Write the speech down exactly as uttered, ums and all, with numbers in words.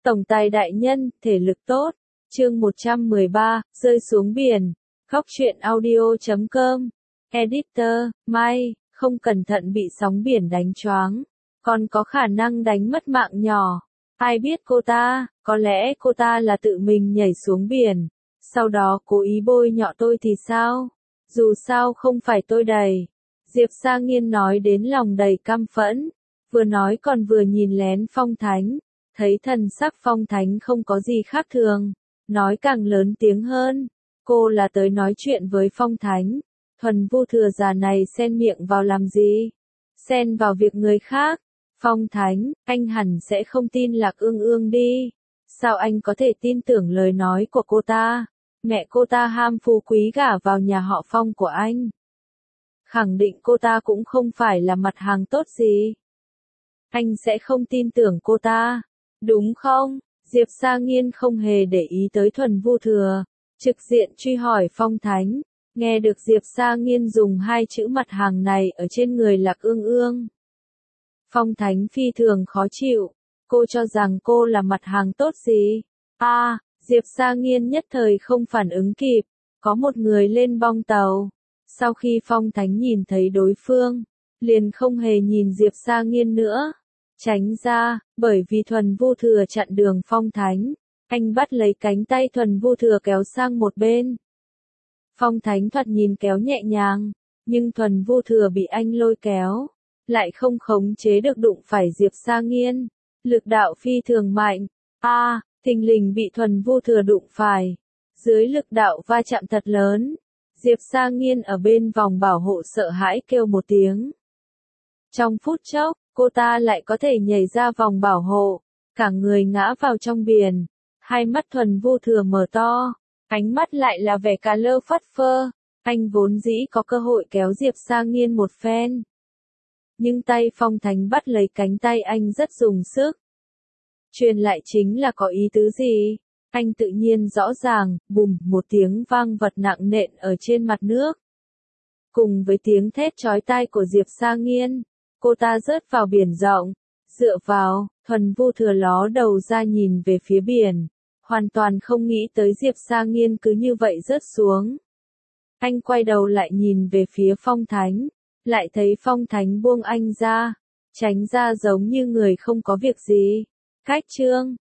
Tổng tài đại nhân, thể lực tốt. Chương một trăm mười ba, rơi xuống biển. Góc truyện audio chấm com. Editor, Mai, không cẩn thận bị sóng biển đánh choáng. Còn có khả năng đánh mất mạng nhỏ. Ai biết cô ta, có lẽ cô ta là tự mình nhảy xuống biển. Sau đó cố ý bôi nhọ tôi thì sao? Dù sao không phải tôi đẩy. Diệp Sa Nghiên nói đến lòng đầy căm phẫn. Vừa nói còn vừa nhìn lén Phong Thánh. Thấy thần sắc Phong Thánh không có gì khác thường. Nói càng lớn tiếng hơn. Cô là tới nói chuyện với Phong Thánh. Thuần Vu Thừa già này xen miệng vào làm gì? Xen vào việc người khác. Phong Thánh, anh hẳn sẽ không tin Lạc Ương Ương đi. Sao anh có thể tin tưởng lời nói của cô ta? Mẹ cô ta ham phú quý gả vào nhà họ Phong của anh. Khẳng định cô ta cũng không phải là mặt hàng tốt gì. Anh sẽ không tin tưởng cô ta. Đúng không? Diệp Sa Nghiên không hề để ý tới Thuần Vu Thừa. Trực diện truy hỏi Phong Thánh. Nghe được Diệp Sa Nghiên dùng hai chữ mặt hàng này ở trên người Lạc Ương Ương. Phong Thánh phi thường khó chịu. Cô cho rằng cô là mặt hàng tốt gì? A, à, Diệp Sa Nghiên nhất thời không phản ứng kịp. Có một người lên bong tàu. Sau khi Phong Thánh nhìn thấy đối phương, liền không hề nhìn Diệp Sa Nghiên nữa. Tránh ra, bởi vì Thuần Vu Thừa chặn đường Phong Thánh. Anh bắt lấy cánh tay Thuần Vu Thừa kéo sang một bên. Phong Thánh thoạt nhìn kéo nhẹ nhàng, nhưng Thuần Vu Thừa bị anh lôi kéo, lại không khống chế được đụng phải Diệp Sa Nghiên. Lực đạo phi thường mạnh. A, à, thình lình bị Thuần Vu Thừa đụng phải. Dưới lực đạo va chạm thật lớn, Diệp Sa Nghiên ở bên vòng bảo hộ sợ hãi kêu một tiếng. Trong phút chốc, cô ta lại có thể nhảy ra vòng bảo hộ, cả người ngã vào trong biển. Hai mắt Thuần Vu Thừa mở to, ánh mắt lại là vẻ cà lơ phất phơ. Anh vốn dĩ có cơ hội kéo Diệp Sa Nghiên một phen. Nhưng tay Phong Thánh bắt lấy cánh tay anh rất dùng sức. Truyền lại chính là có ý tứ gì? Anh tự nhiên rõ ràng, bùm, một tiếng vang vật nặng nện ở trên mặt nước. Cùng với tiếng thét chói tai của Diệp Sa Nghiên, cô ta rớt vào biển rộng. Dựa vào, Thuần Vu Thừa ló đầu ra nhìn về phía biển, hoàn toàn không nghĩ tới Diệp Sa Nghiên cứ như vậy rớt xuống. Anh quay đầu lại nhìn về phía Phong Thánh, lại thấy Phong Thánh buông anh ra, tránh ra giống như người không có việc gì. Cách chương